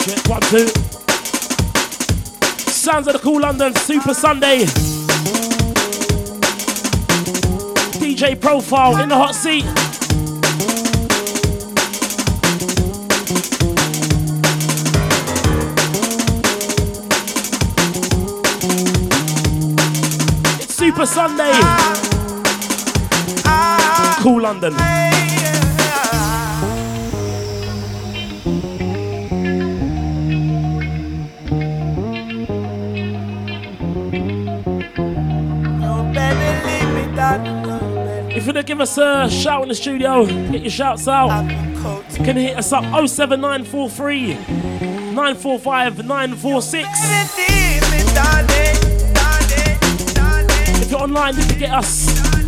Check 1, 2. Sounds of the Cool London Super Sunday. DJ Profile in the hot seat. It's Super Sunday. Cool London. If you want to give us a shout in the studio, get your shouts out. You can hit us up 07943 945 946. If you're online, you can get us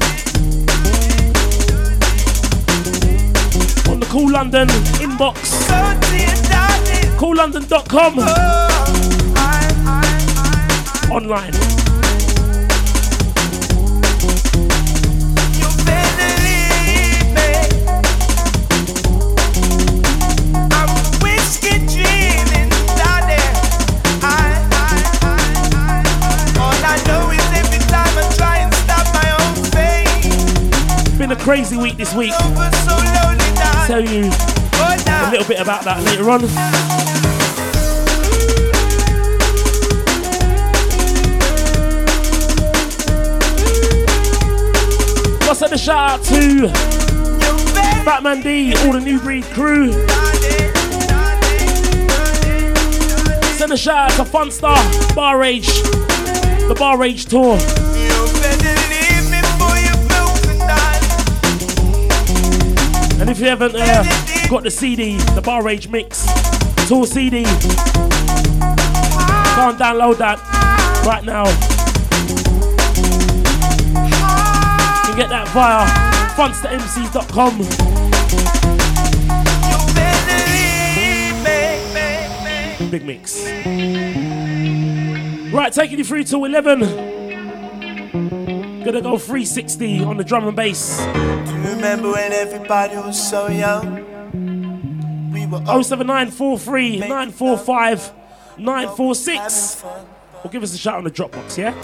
on the Cool London inbox. CoolLondon.com. Online. Been a crazy week this week. I'll tell you a little bit about that later on. I'll send a shout out to Batman D, all the New Breed crew. Send a shout out to Funstar, Bar Rage, the Bar Rage tour. And if you haven't got the CD, the Bar Rage Mix tour CD, go and download that right now. You can get that via funstermcs.com. Big mix. Right, taking you through till 11. Gonna go 360 on the drum and bass. Do you remember when everybody was so young? We were 07943 945 946. Or give us a shout on the Dropbox, yeah?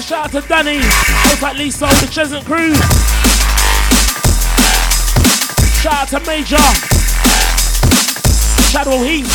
shout out to Danny, hope like Lisa, the Chesnut crew. Shout out to Major, Shadow Heat.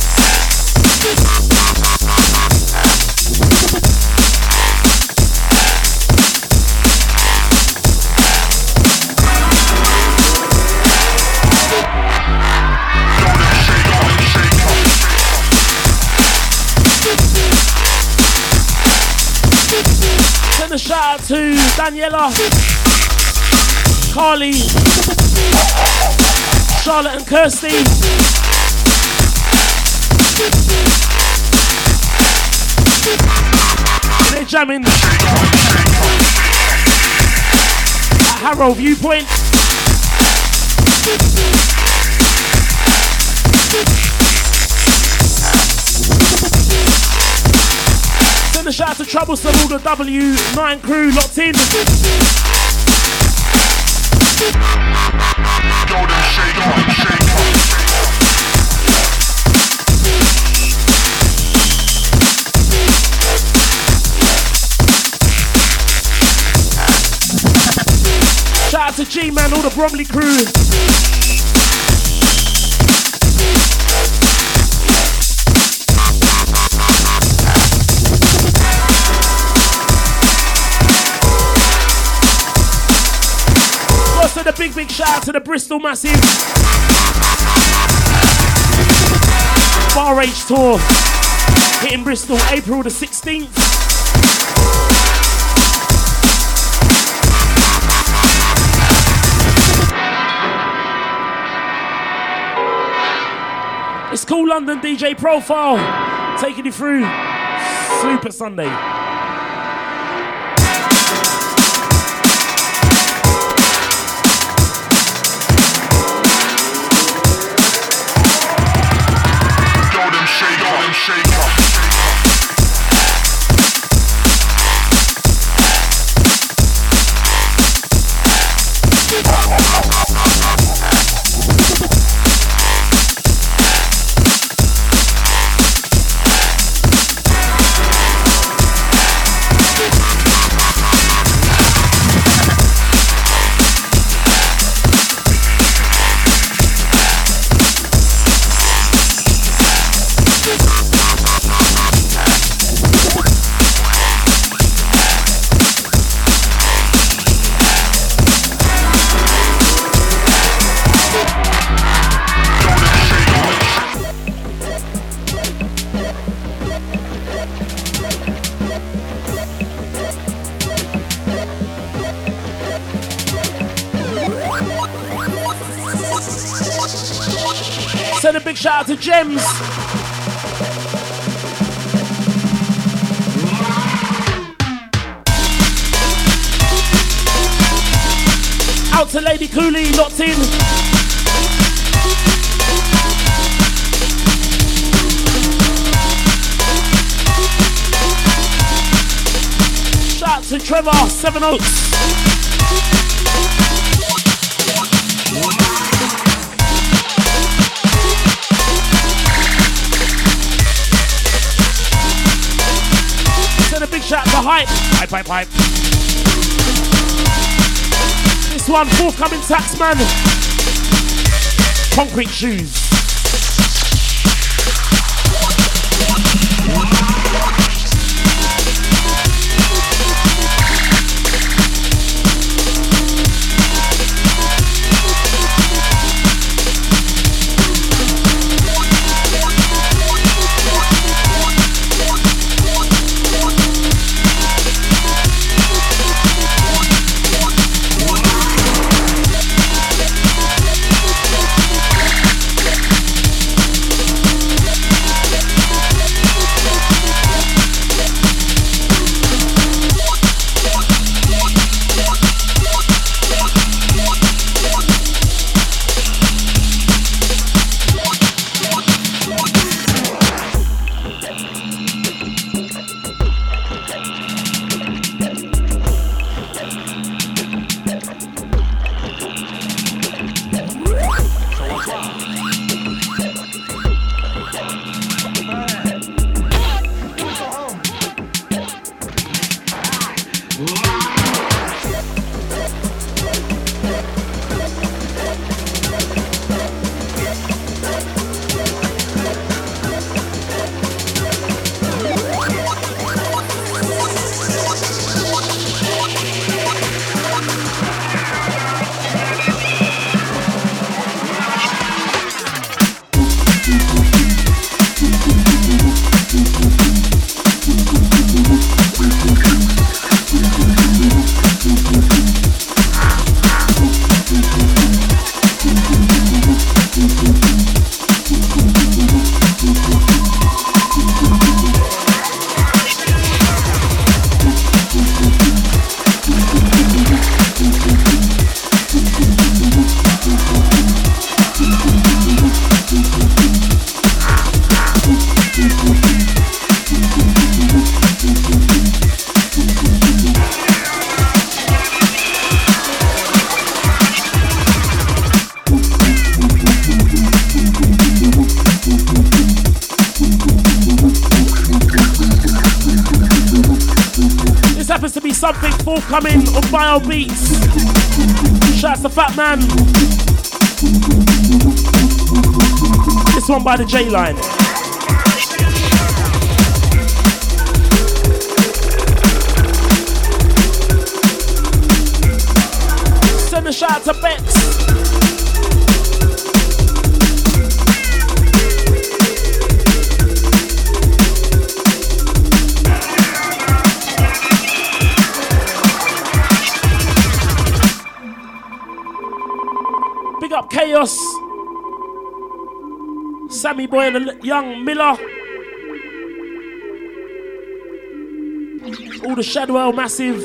Send a shout out to Daniela, Carly, Charlotte and Kirsty. They're jamming at Harrow Viewpoint. Send a shout out to Troublesome, all the W9 crew locked in. Shout out to G-Man, all the Bromley crew. Also the big shout out to the Bristol Massive Bar H Tour hitting Bristol April the 16th. It's Cool London DJ Profile taking you through Super Sunday. Send a big shout out to Gems. Out to Lady Cooley, locked in. Shout out to Trevor, Seven Oaks. Send a big shout out to Hype. Hype. This one, forthcoming Taxman. Concrete Shoes. happens to be something forthcoming on Bio Beats. Shouts to Fat Man. This one by the J-Line. Send a shout out to Bex. Big up Chaos. Sammy Boy and the young Miller. All the Shadwell Massive.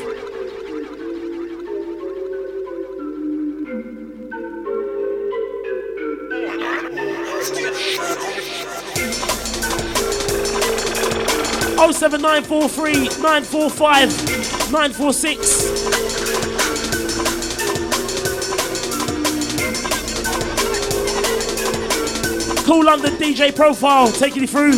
Oh 7943 945 946. Cool London DJ Profile taking you through.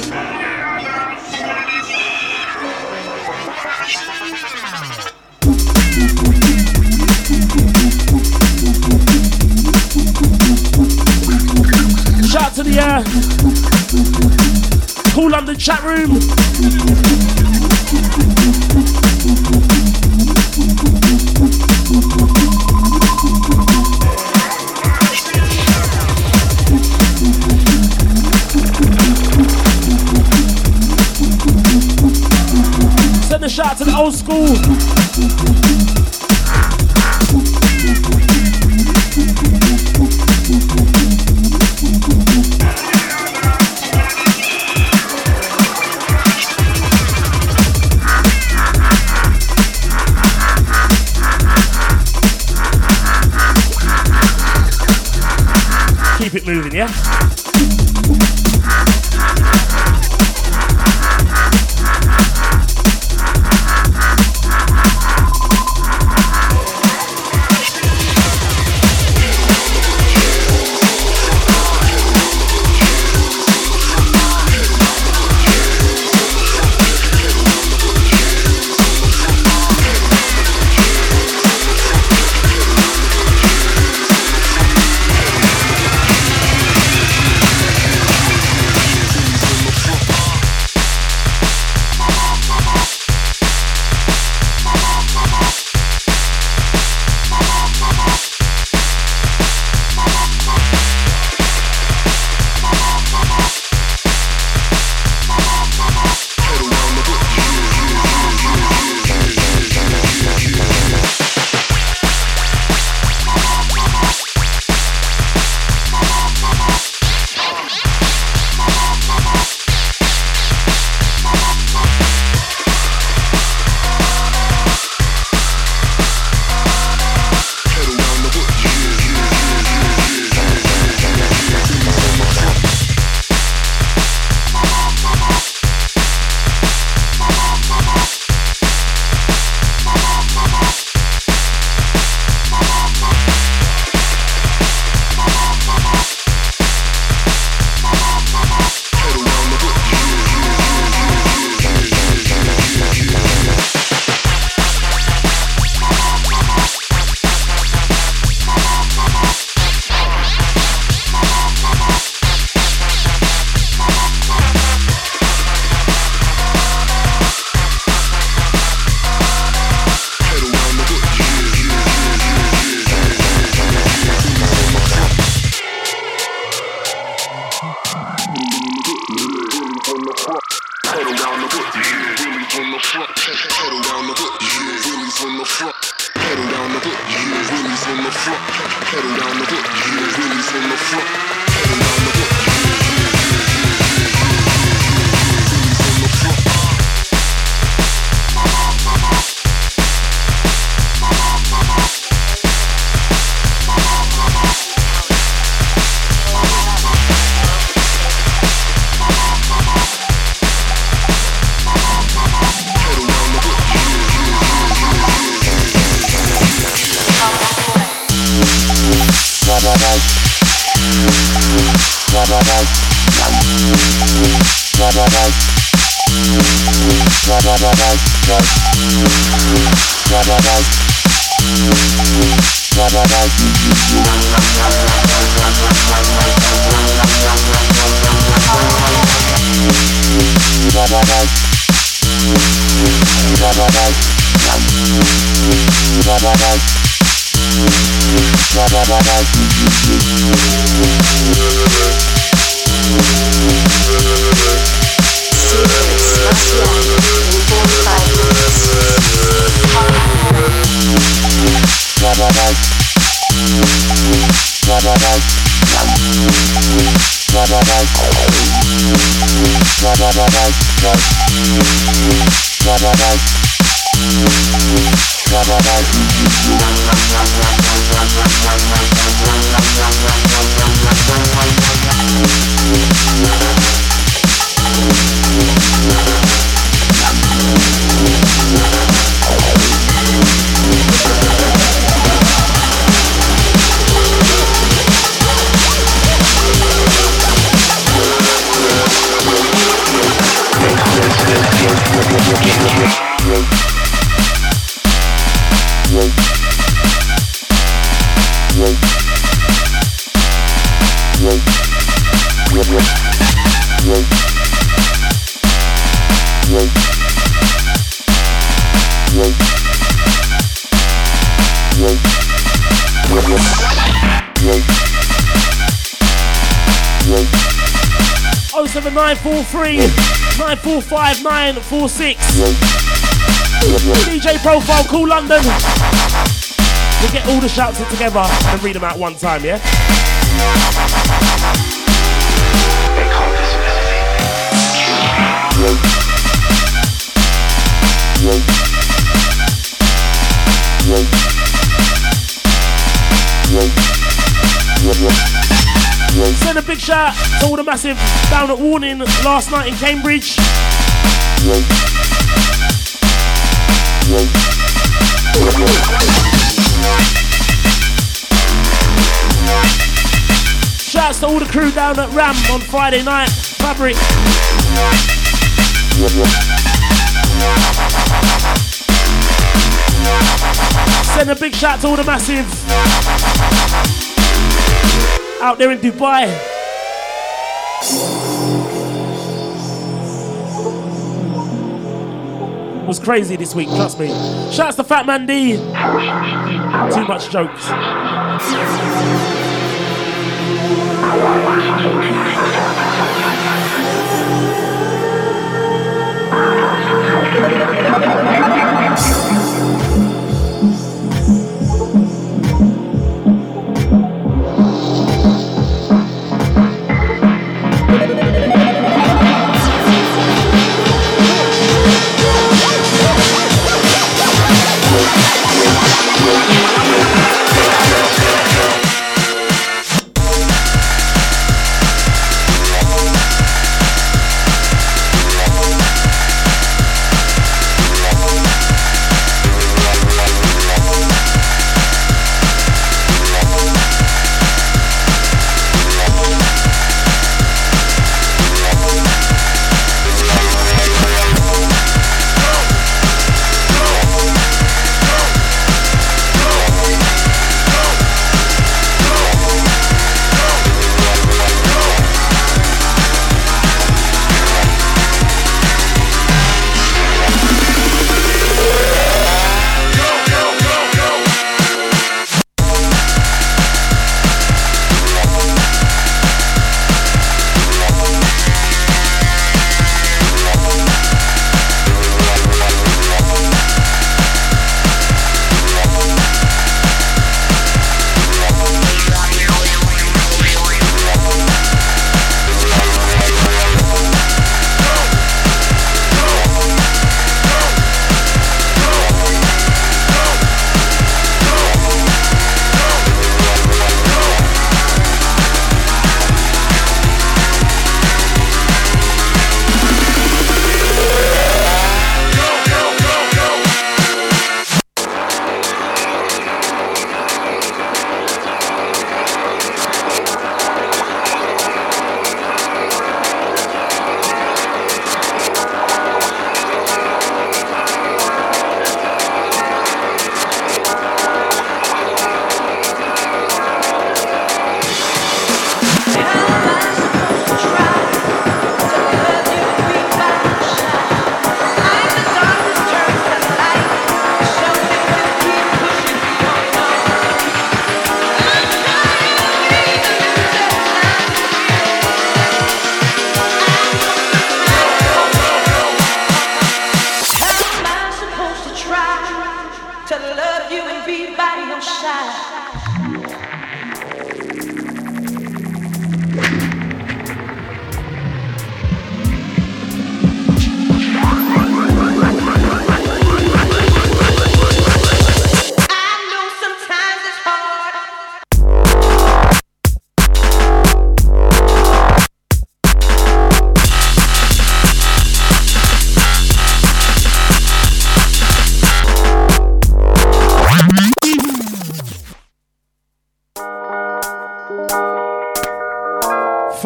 Shout out to the Cool London chat room. Send a shout out to the old school. Keep it moving, yeah? DJ Profile, Cool London. We'll get all the shouts in together and read them out one time, yeah? Send a big shout to all the massive down at Warning last night in Cambridge. Shouts to all the crew down at Ram on Friday night. Fabric. Send a big shout to all the massive out there in Dubai. It was crazy this week, trust me. Shouts to Fat Man D. Too much jokes.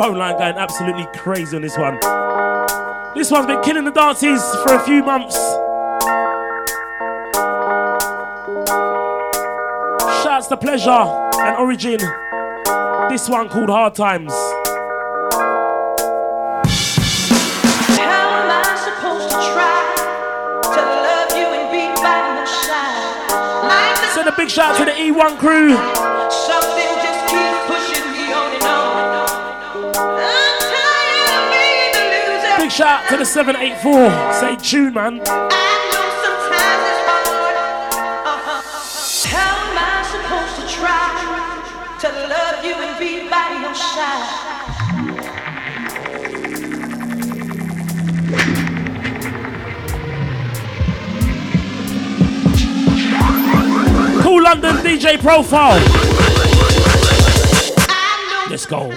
phone line going absolutely crazy on this one. This one's been killing the dances for a few months. Shouts to Pleasure and Origin. This one called Hard Times. Send a big shout to the E1 crew. Something just keeps pushing me on and on. I'm tired of being the loser. Big shout to the 784. Say tune, man. I know sometimes it's hard. How am I supposed to try to love you and be by your side? Cool London DJ Profile. Let's go.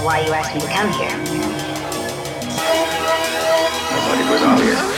why you asked me to come here. I thought it was obvious.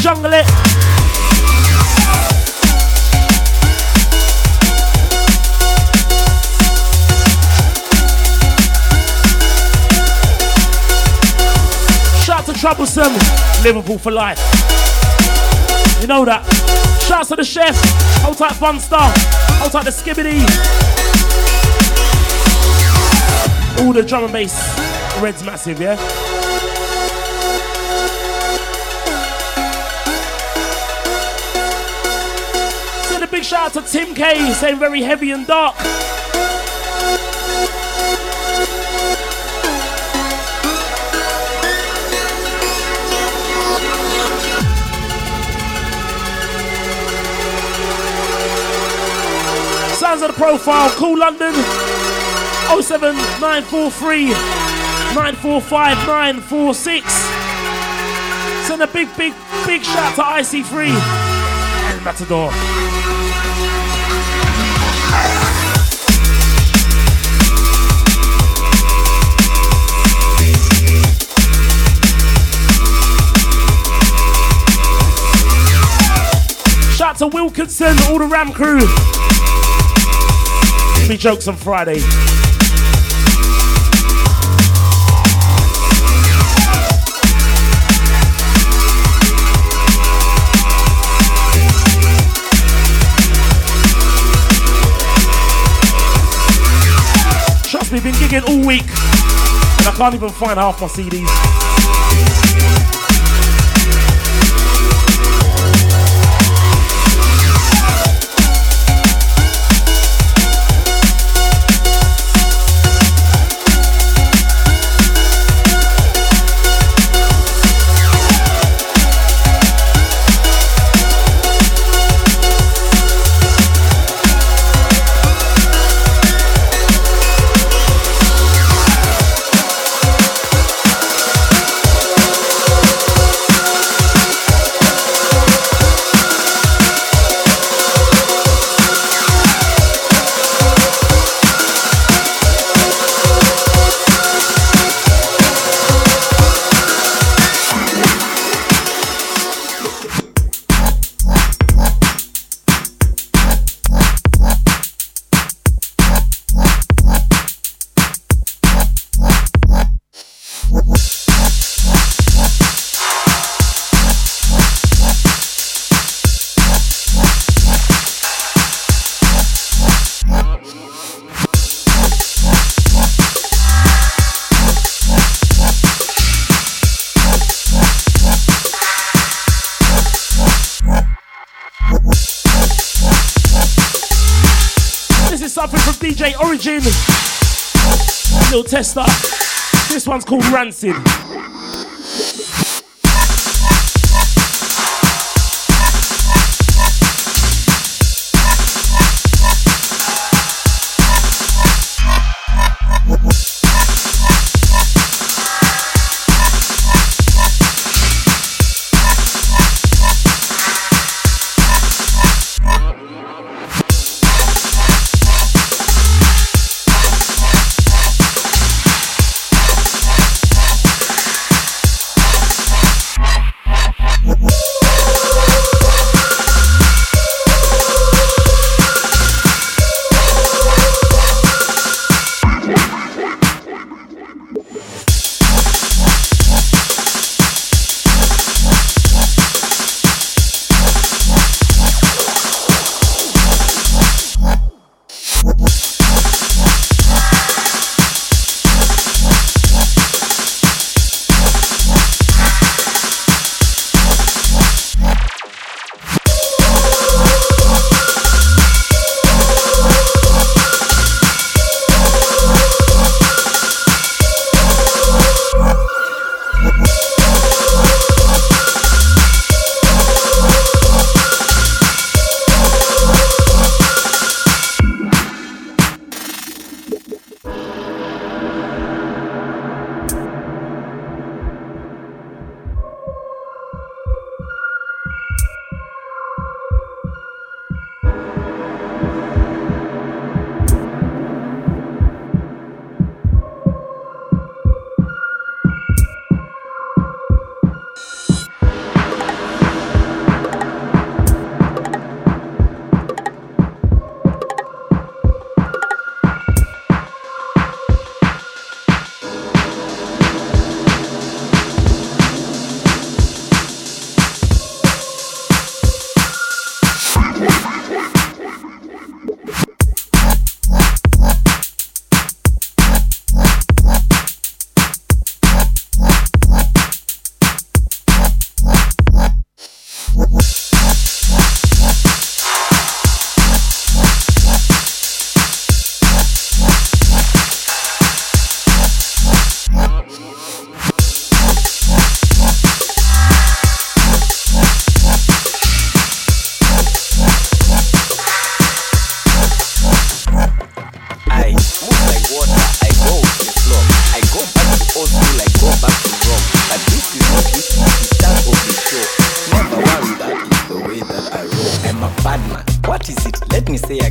jungle it. Shout to Troublesome, Liverpool for life. You know that. Shouts to the chef. Hold tight, Fun Star. Hold tight, the Skibbity. All the drum and bass. Red's massive, yeah? Send a big shout out to Tim K, saying very heavy and dark. Sounds of the profile, Cool London, 07943 945 946. Send a big shout to IC3 and Matador. Shout to Wilkinson, all the Ram crew. Me jokes on Friday. Trust me, been gigging all week and I can't even find half my CDs. DJ Origin, little tester. This one's called Rancid.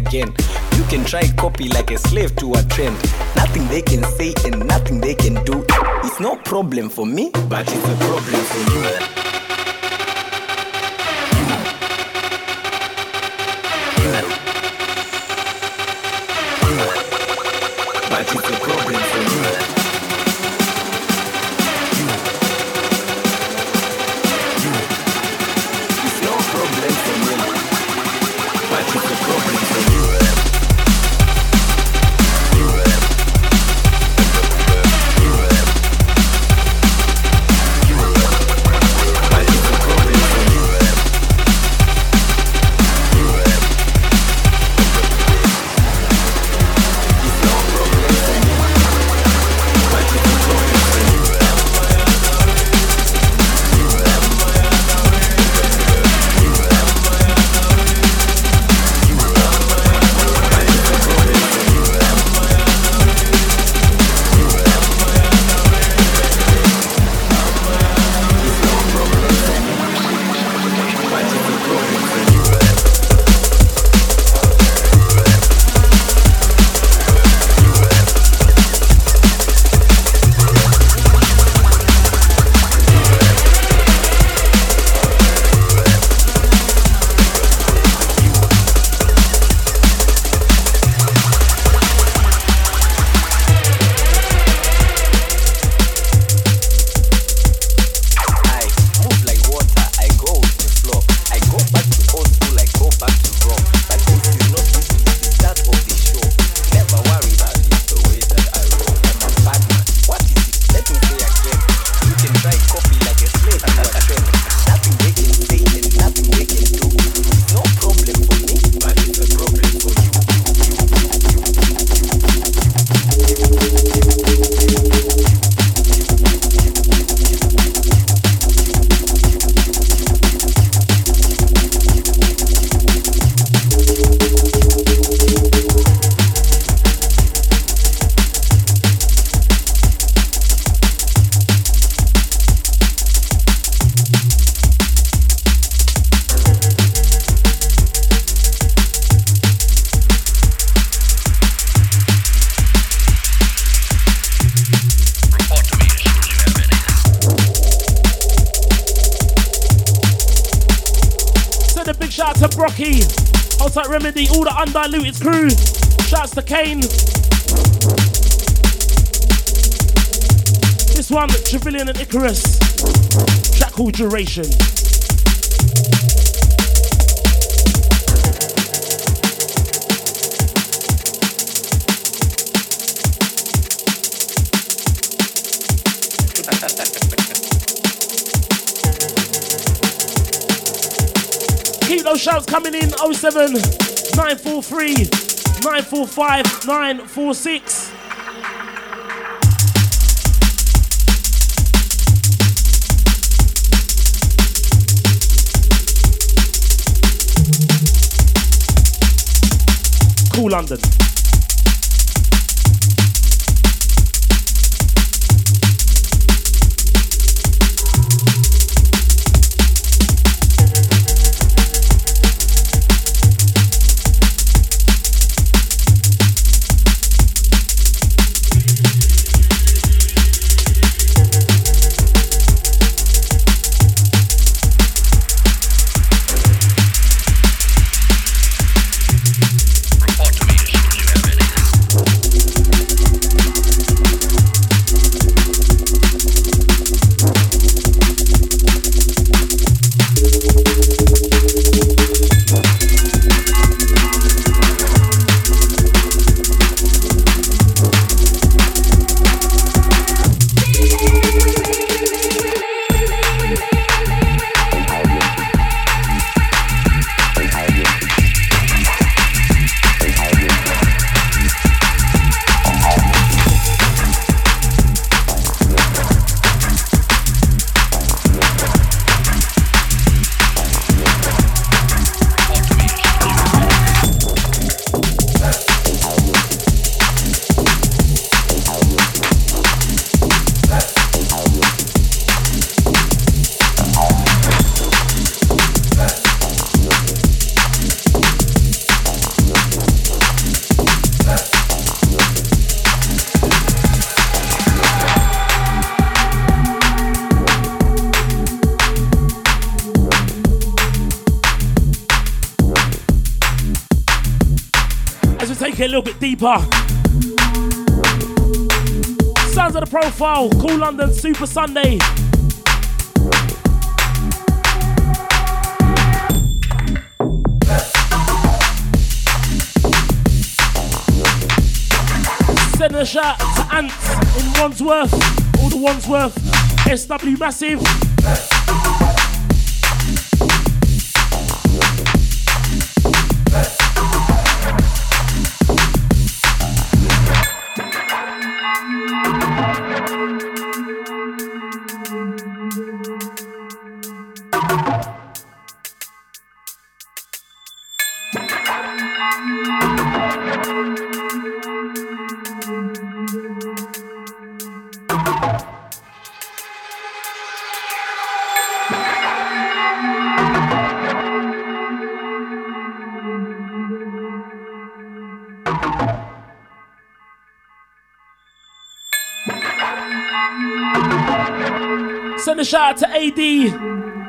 again. You can try copy like a slave to a trend. Nothing they can say and nothing they can do. It's no problem for me, but it's a problem for you. But it's a problem for you. It's no problem for me, but it's a problem for you. Brocky, Outside Remedy, all the undiluted crew. Shouts to Kane. This one, Trevelyan and Icarus. Track called Duration. Keep those shouts coming in. 07 943 945 946. Cool London. take it a little bit deeper. Sounds of the Profile, Cool London, Super Sunday. Sending a shout to Ants in Wandsworth, all the Wandsworth, SW Massive. Send a shout out to AD.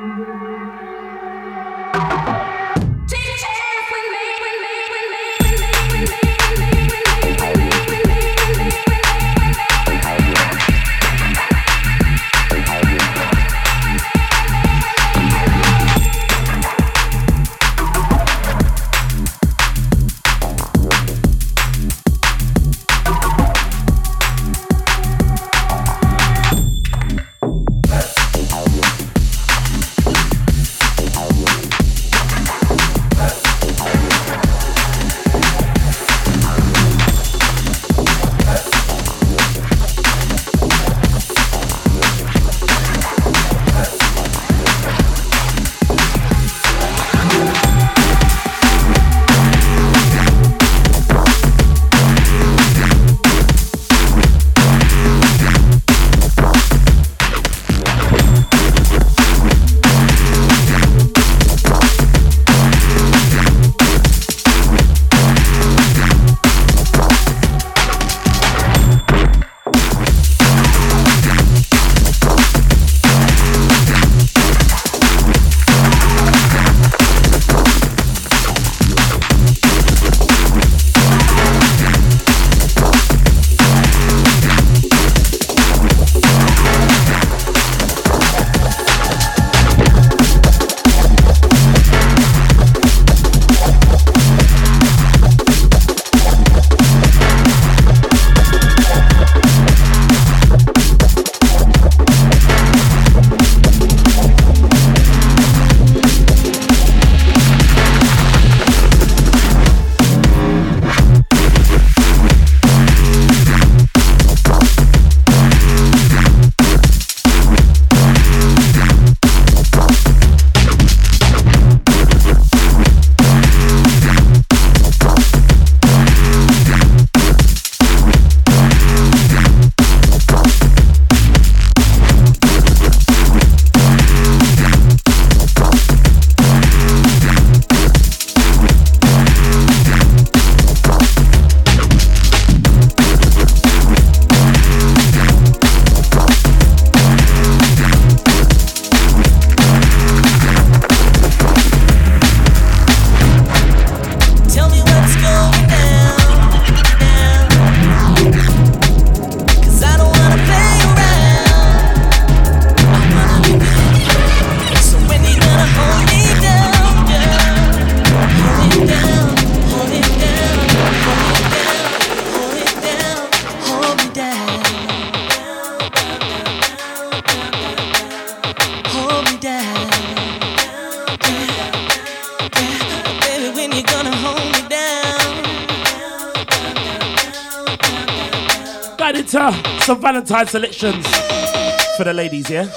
Some Valentine selections for the ladies, yeah?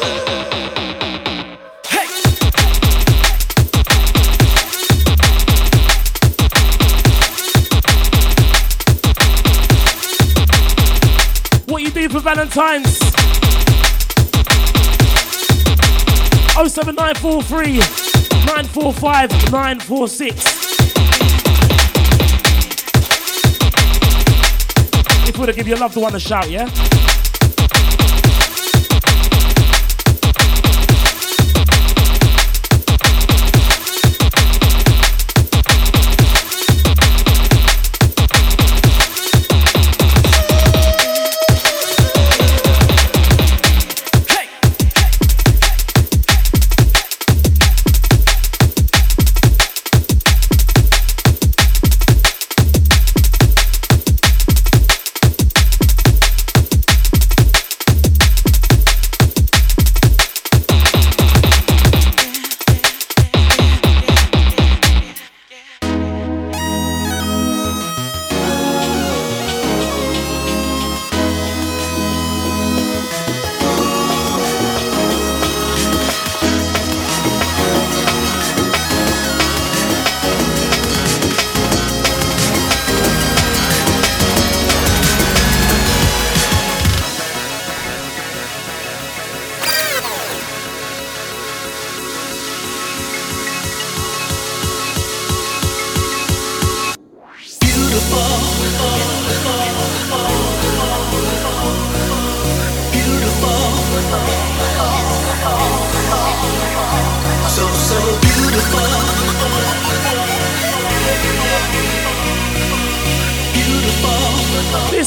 Hey! What you do for Valentine's? 07943 945 946. If we were to give your loved one a shout, yeah?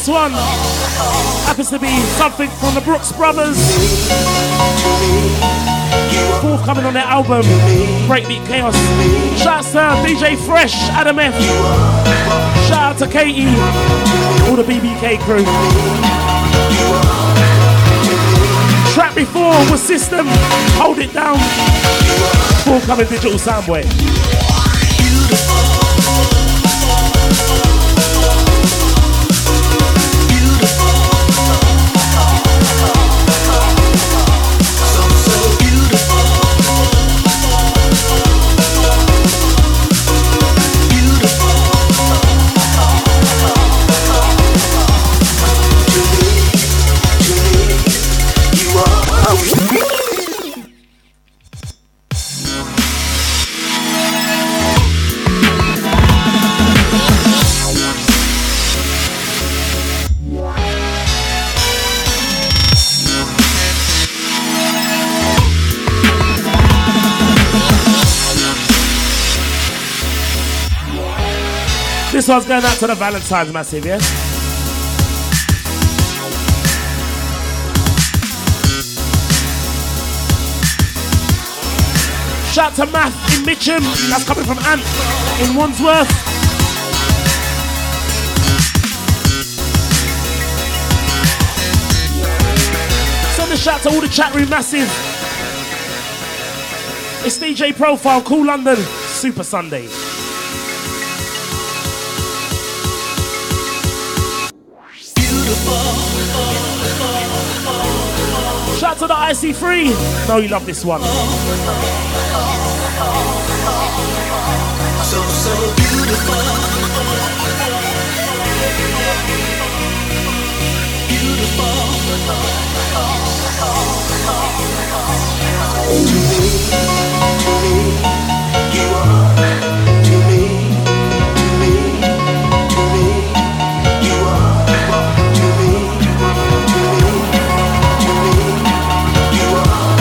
This one happens to be something from the Brooks Brothers. Forthcoming on their album, Breakbeat Chaos. Shouts to DJ Fresh, Adam F. Shout out to Katie, all the BBK crew. Track before was System, Hold It Down. Forthcoming Digital Soundwave. This one's going out to the Valentine's Massive, yeah? Shout to Math in Mitcham, that's coming from Ant in Wandsworth. Send a shout to all the chat room Massive. It's DJ Profile, Cool London, Super Sunday. Shout to the IC3. Know you love this one. So beautiful. To me, you are. To me, you are. To me, you are.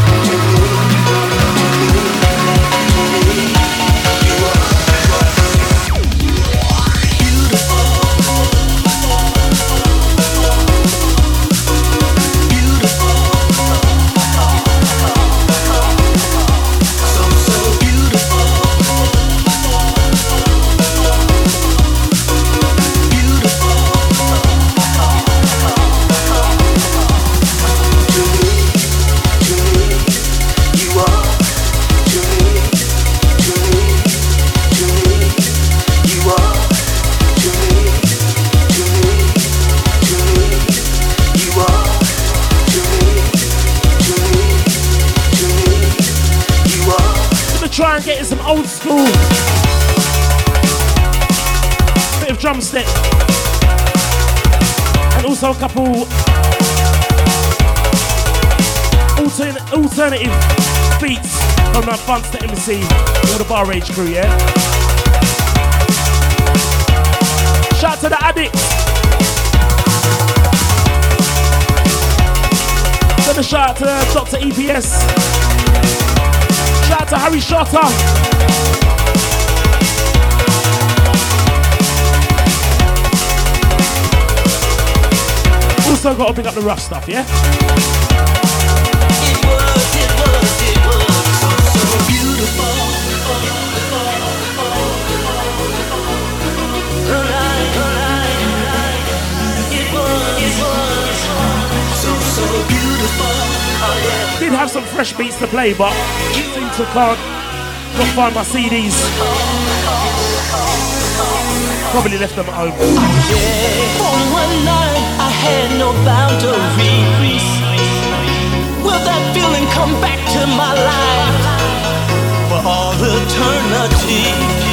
Try and get in some old school bit of drumstick and also a couple alternative beats from my Funster Embassy, all the Bar Rage crew, yeah? Shout to the Addicts. Send a shout out to Dr. EPS. Shout out to Harry Shotter. Also got to pick up the rough stuff, yeah? It was so beautiful. It was so beautiful. Did have some fresh beats to play, but seem to not find my CDs. Probably left them at home. On one night I had no boundaries. Will that feeling come back to my life for all eternity?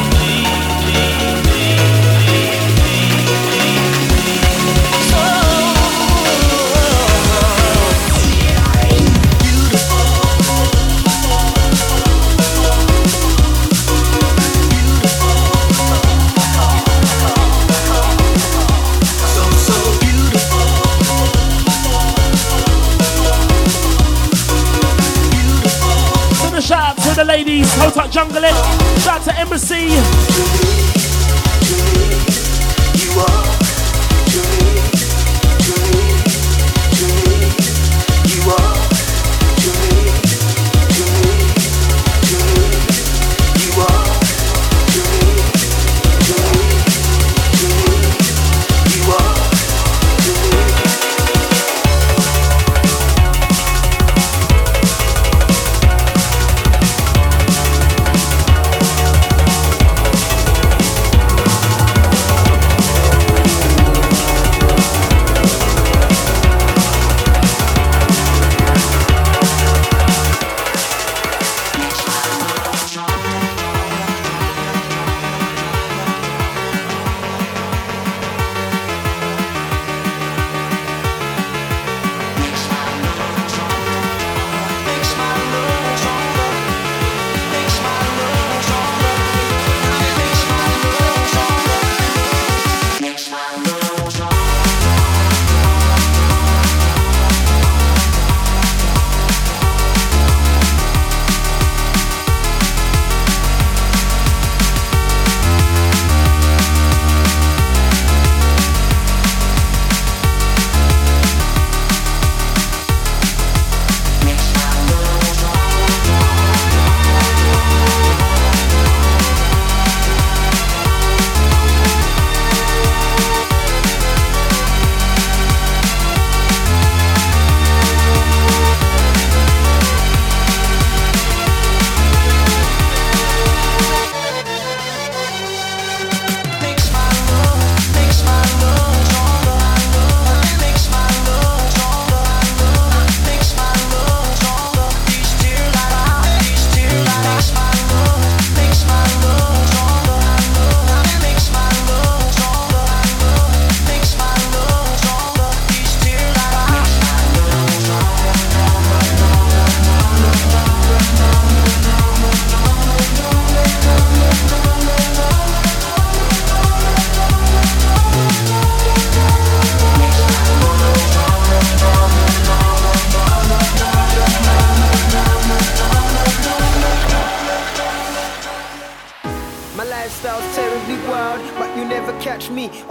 Shout out to the ladies, Hold Up Jungle It. Shout out to Embassy. To me, you are. To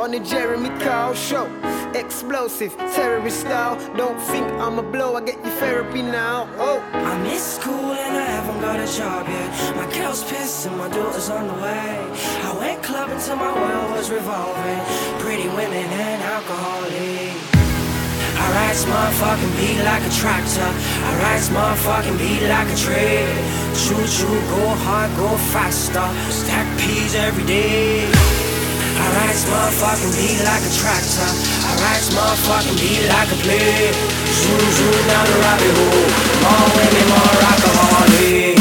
on the Jeremy Kyle show. Explosive, terrorist style. Don't think I'm a blow, I get you therapy now. Oh, I miss school and I haven't got a job yet. My girl's pissed and my daughter's on the way. I went clubbing till my world was revolving. Pretty women and alcoholic. I ride this motherfucking beat like a tractor. I ride this motherfucking beat like a train. Choo choo, go hard, go faster. Stack peas every day. I ride this motherfucking beat like a tractor. I ride this motherfucking beat like a plane. Zoom zoom down the rabbit hole. More women, more alcoholic.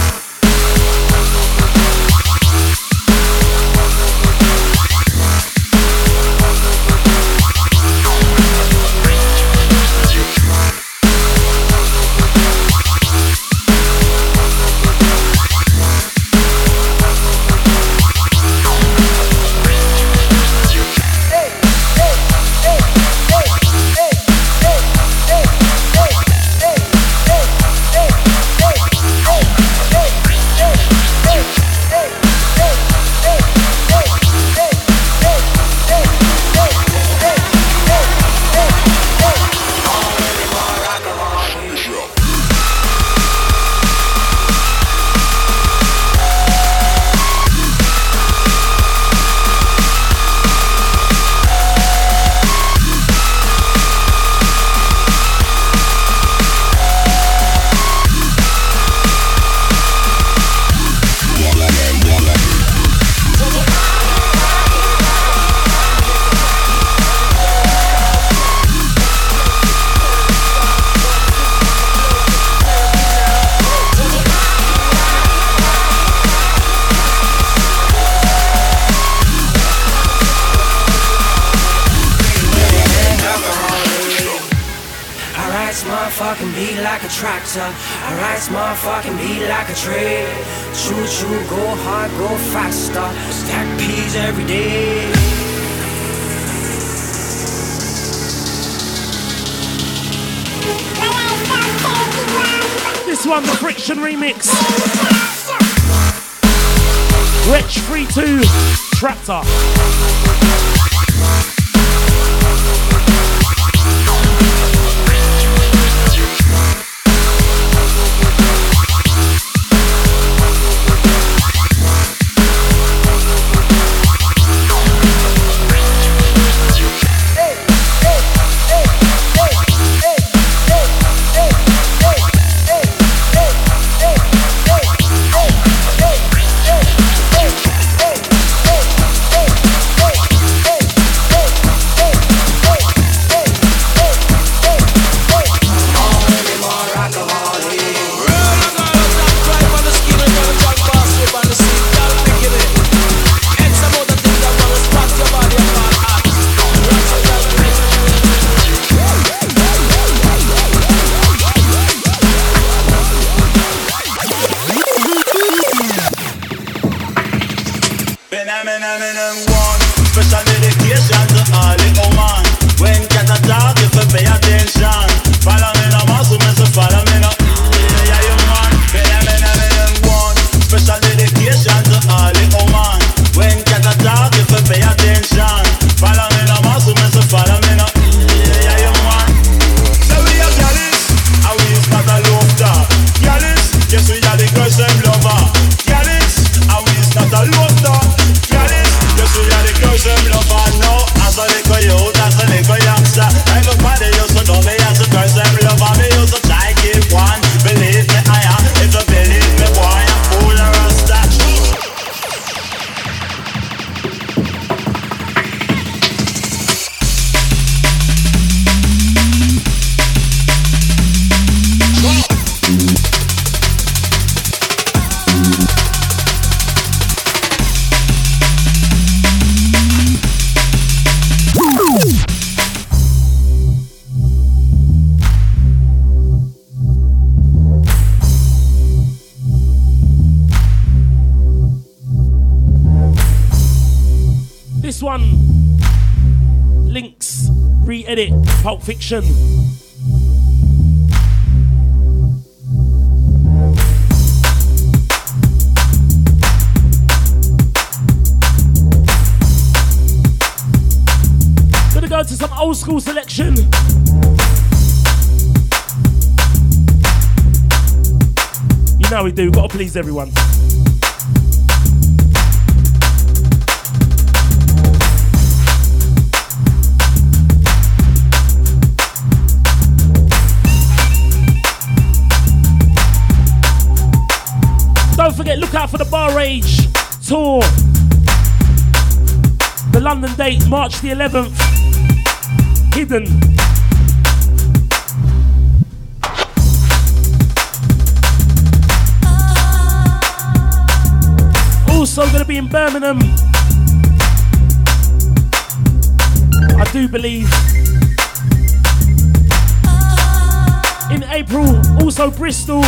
Tractor. I ride this motherfucking beat like a train. Choo choo, go hard, go faster. Stack peas every day. This one, the Friction remix. Wretch 3-2 Tractor. Re-edit Pulp Fiction. go to some old school selection. You know we do, gotta please everyone. Don't forget, look out for the Bar Rage tour. The London date, March the 11th. Hidden. Also going to be in Birmingham, I do believe. In April, also Bristol.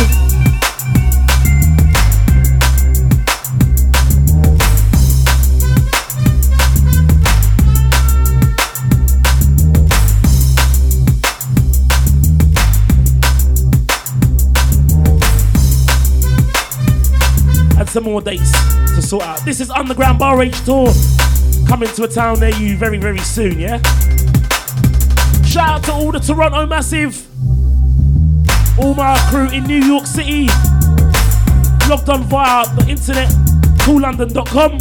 Some more dates to sort out. This is Underground Bar Rage Tour coming to a town near you very, very soon, yeah? Shout out to all the Toronto Massive, all my crew in New York City, logged on via the internet, coollondon.com.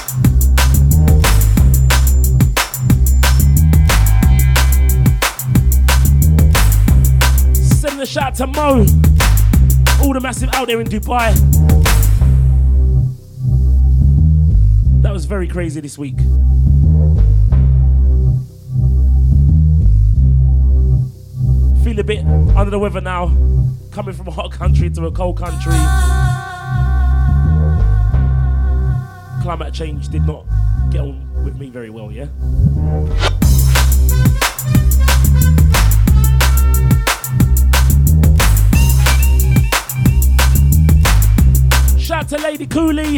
Sending a shout out to Mo, all the Massive out there in Dubai. That was very crazy this week. Feel a bit under the weather now, coming from a hot country to a cold country. Climate change did not get on with me very well, yeah? Shout out to Lady Cooley.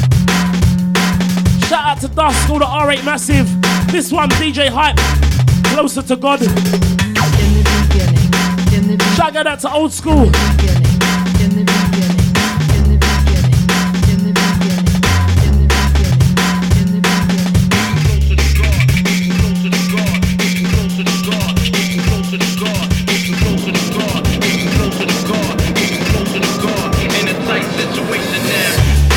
Massive. This one, DJ Hype. closer to God. In the beginning. In the beginning. Shout out that to old school. In the beginning. In the beginning. In the beginning. In the beginning. In the beginning. In the beginning. Closer to God. Closer to God. Closer to God. Closer to God. Closer to God. Closer to God. In a tight situation now.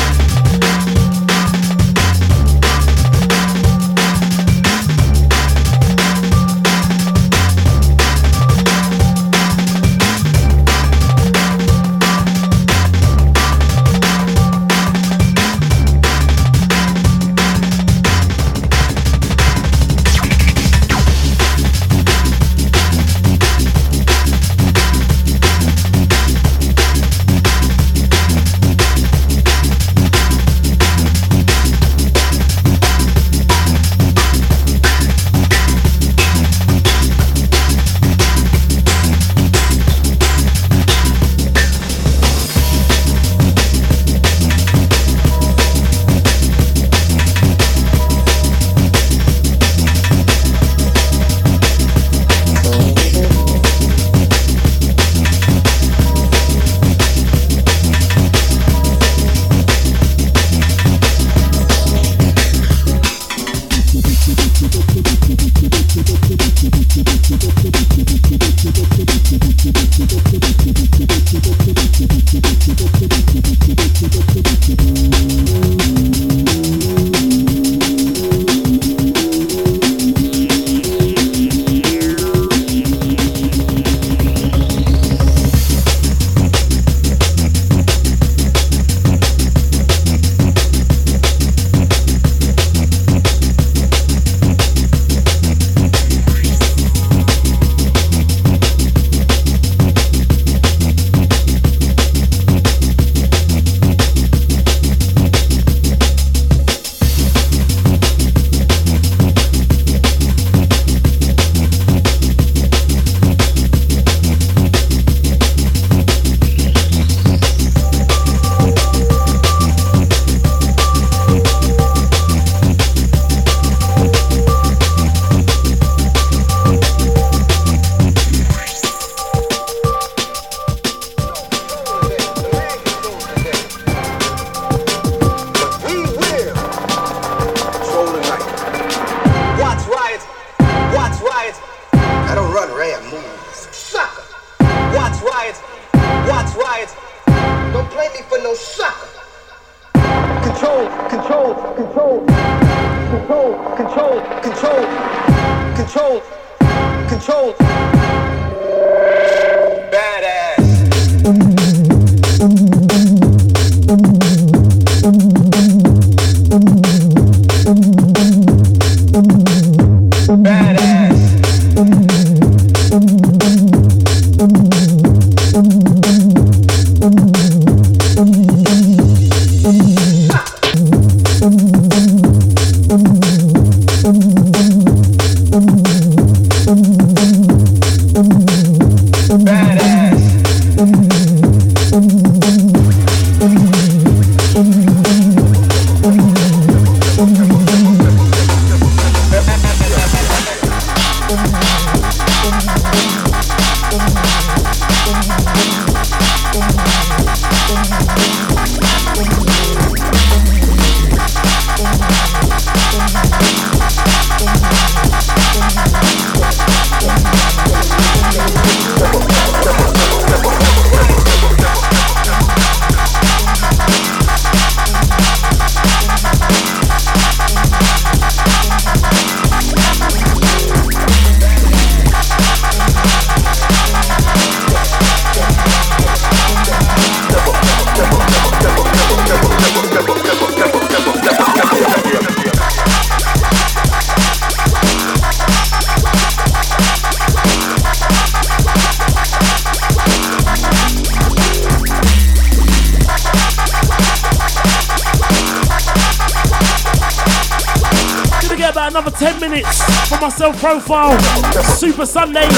Another 10 minutes for my self-profile Super Sunday.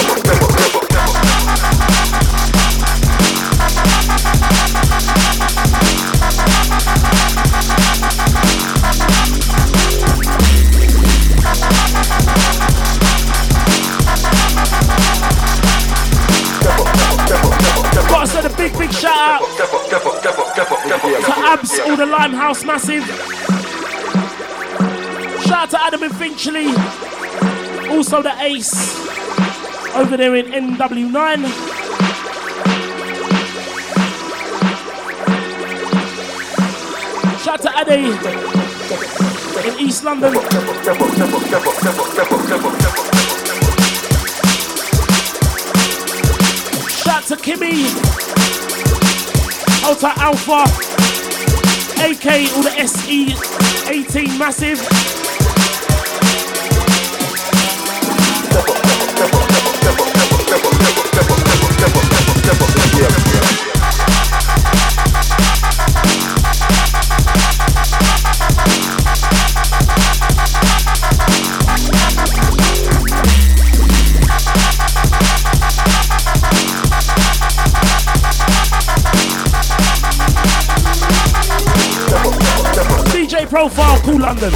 the Limehouse Massive. Shout out to Adam in Finchley. Also the Ace over there in NW9. Shout out to Ade in East London. Shout out to Kimmy. Out to Alpha. AK all the SE18 Massive. DJ Profile, Cool London.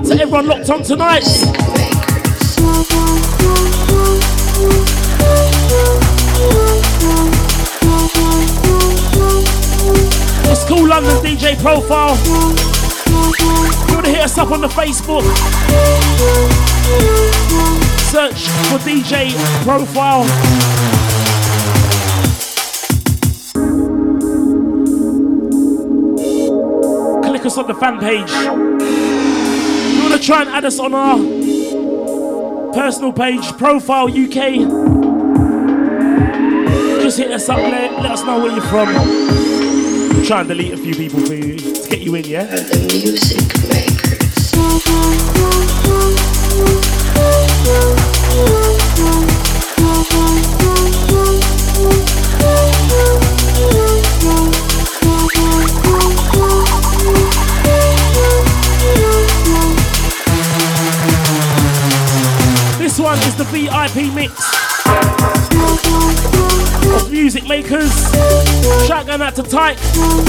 to everyone locked on tonight. It's Cool London DJ Profile. If you want to hit us up on the Facebook, search for DJ Profile. Click us on the fan page. If you want to try and add us on our personal page, Profile UK, just hit us up, let us know where you're from. We'll try and delete a few people for you to get you in, yeah? The music makers. This one is the VIP mix of music makers. Shout going out to Tyke.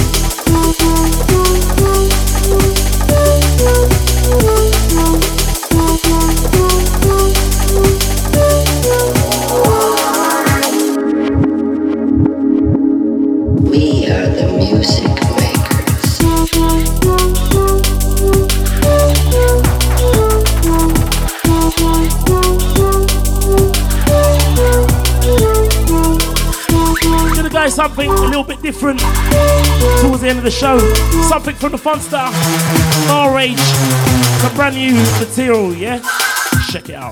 We are the music Gonna go something a little bit different towards the end of the show. Something from the Funstar, Bar Rage, some brand new material, yeah? Check it out.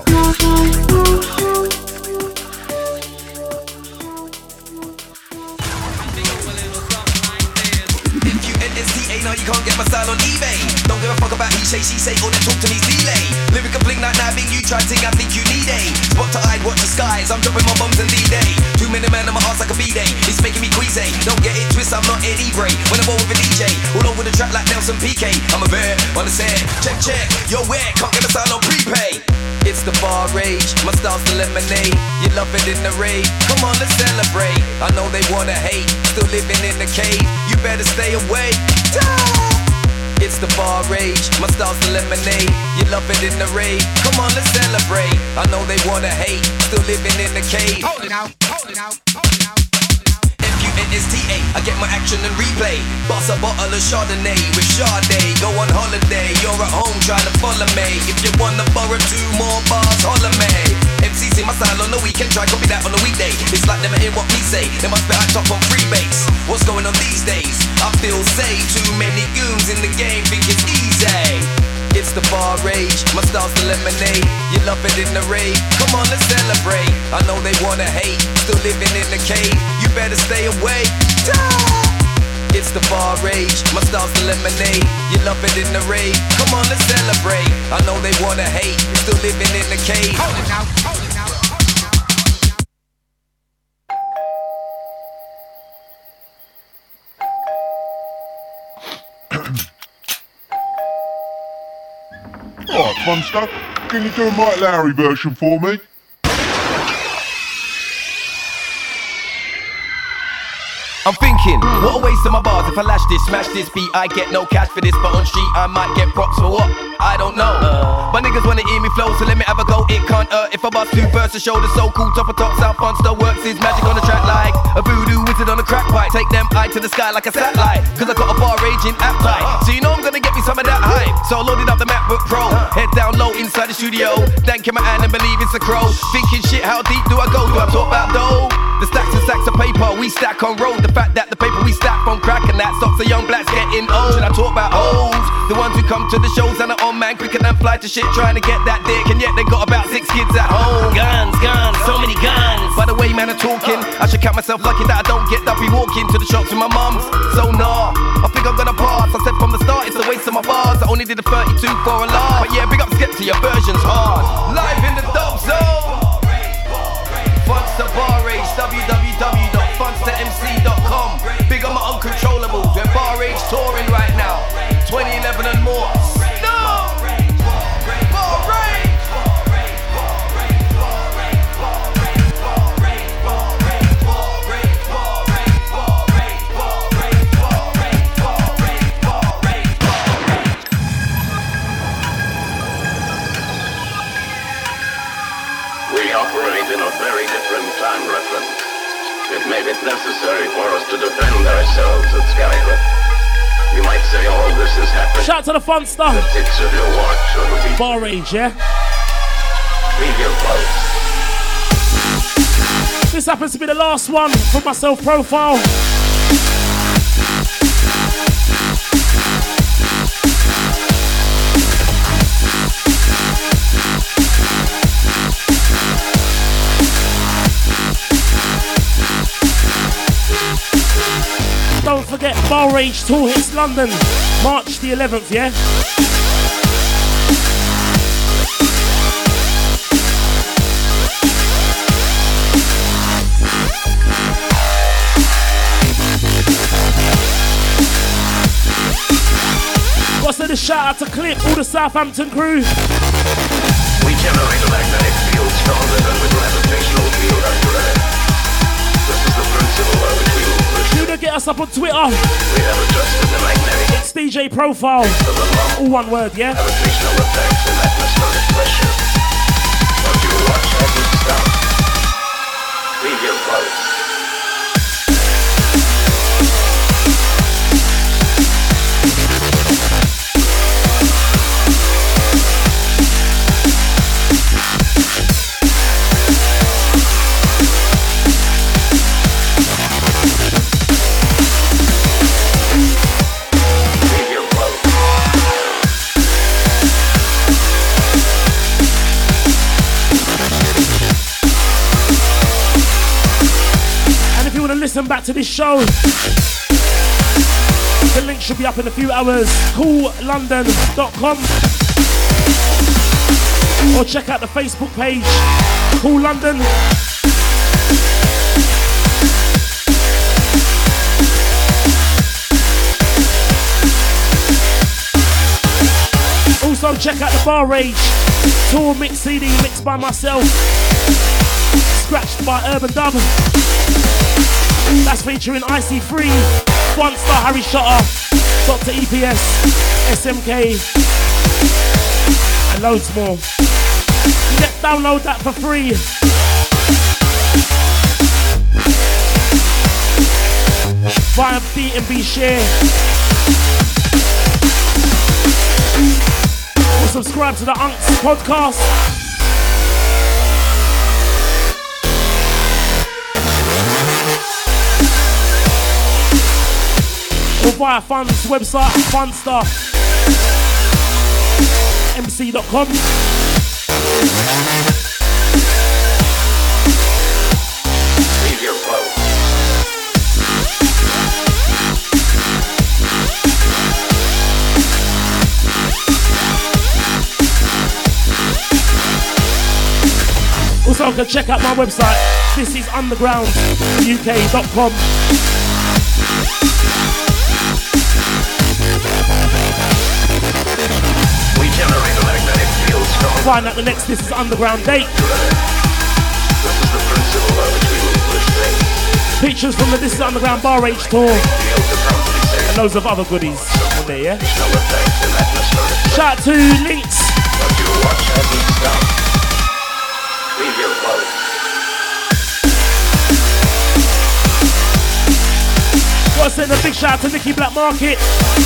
No, you can't get my style on eBay. Don't give a fuck about he say, she say, all that talk to me's delay. Lyrical bling like nabbing, you try ting, I think you need a spot to hide, watch the skies. I'm dropping my bombs in D-Day. 2 minute man on my ass like a B-Day. It's making me queasy. Don't get it twist, I'm not Eddie Bray. When I'm over with a DJ, all over the track like Nelson PK. I'm a bear on the set. Check, yo where? Can't get my style on prepay. It's the Bar Rage, my style's the lemonade. You love it in the raid, come on let's celebrate. I know they wanna hate, still living in the cave. You better stay away. It's the Bar Rage, my style's the lemonade. You love it in the raid, come on let's celebrate. I know they wanna hate, still living in the cave. Hold it out, hold it out, hold it out. F-U-N-S-T-A, I get my action and replay. Boss a bottle of Chardonnay with Sade. Go on holiday, you're at home trying to follow me. If you wanna borrow 2 more bars, holler me. MC's in my style on the weekend, try copy that on the weekday. It's like them hear what me say, they must be high top on freebase. What's going on these days? I feel safe, too many goons in the game, think it's easy. It's the Bar Rage, my style's the lemonade. You love it in the raid, come on let's celebrate. I know they wanna hate, still living in the cave. You better stay away. It's the Bar Rage, my style's the lemonade. You love it in the raid, come on let's celebrate. I know they wanna hate, still living in the cave. Hold it out, hold it out. Alright, fun stuff. Can you do a Mike Lowry version for me? I'm thinking, what a waste of my bars. If I lash this, smash this beat, I get no cash for this. But on street, I might get props for what? I don't know. My niggas wanna hear me flow, so let me have a go. It can't hurt if I bust 2 verses, shoulder so cool. Top of top, sound fun, still works. His magic on the track like a voodoo wizard on a crack pipe. Take them eye to the sky like a satellite, cause I got a bar raging appetite. So you know I'm gonna get me some of that hype. So I loaded up the MacBook Pro, head down low inside the studio. Thanking my hand and believe it's a crow. Thinking shit, how deep do I go? Do I talk about dough? The stacks and stacks of paper we stack on road. The fact that the paper we stack from crack and that stops the young blacks getting old. Should I talk about hoes? The ones who come to the shows and are on man quicker than fly to shit trying to get that dick, and yet they got about 6 kids at home. Guns, so many guns. By the way man are talking, I should count myself lucky that I don't get dumpy walking to the shops with my mums. So nah, I think I'm gonna pass. I said from the start it's a waste of my bars. I only did a 32 for a laugh. But yeah, big up Skepta, your version's hard. Live in the dub zone. Funster Bar Rage, www.funstermc.com. Big on my uncontrollables, we're Bar Rage touring right now. 2011 and more. No! Bar Rage! made it necessary for us to defend ourselves at Skyhook. You might say all this has happened. Shout out to the fun stuff. The tips of your watch, so it'll be Bar Rage, yeah? leave your clothes. This happens to be the last one from my self-profile. Don't forget, Bar Rage Tour hits London, March the 11th, yeah? Gotta send a shout out to Clip, all the Southampton crew. We generate a magnetic field stronger than the gravitational field under Earth. This is the principle by which we move. You to get us up on Twitter. We have adjusted the magnetic. It's DJ Profile. All one word, yeah? Gravitational effects and atmospheric pressure. But your watch hasn't stopped. Leave your clothes. Listen back to this show. The link should be up in a few hours. CoolLondon.com or check out the Facebook page, Cool London. Also check out the Bar Rage Tour Mix CD mixed by myself, scratched by Urban Dub. That's featuring IC3, One Star Harry Shotter, Dr. EPS, SMK, and loads more. Let's download that for free. Via B&B Share. Or subscribe to the Unks podcast. Or via Fun's website, funstarmc.com. Leave your clothes. Also, you can check out my website, thisisundergrounduk.com. We generate a magnetic field strong. Find out the next This Is Underground date. This is the principle by which we move this thing. Pictures from the This Is Underground Bar Rage tour. And loads of other goodies on there, yeah? Shout out to Links. But your watch hasn't stopped. Leave your clothes. Gotta send a big shout out to Nicky Black Market.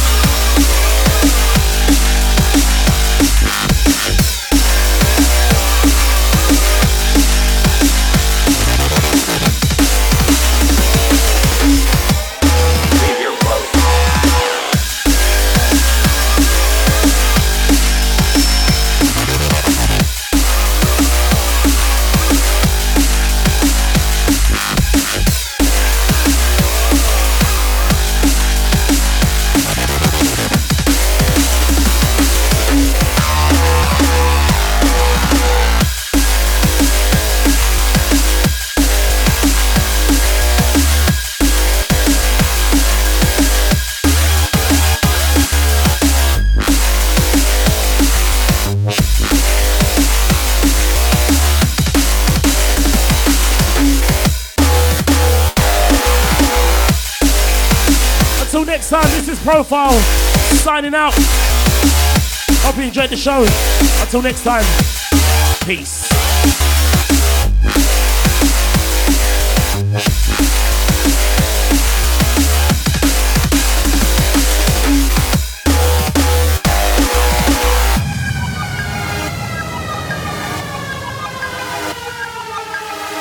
Until next time, this is Profile, signing out. Hope you enjoyed the show. Until next time, peace.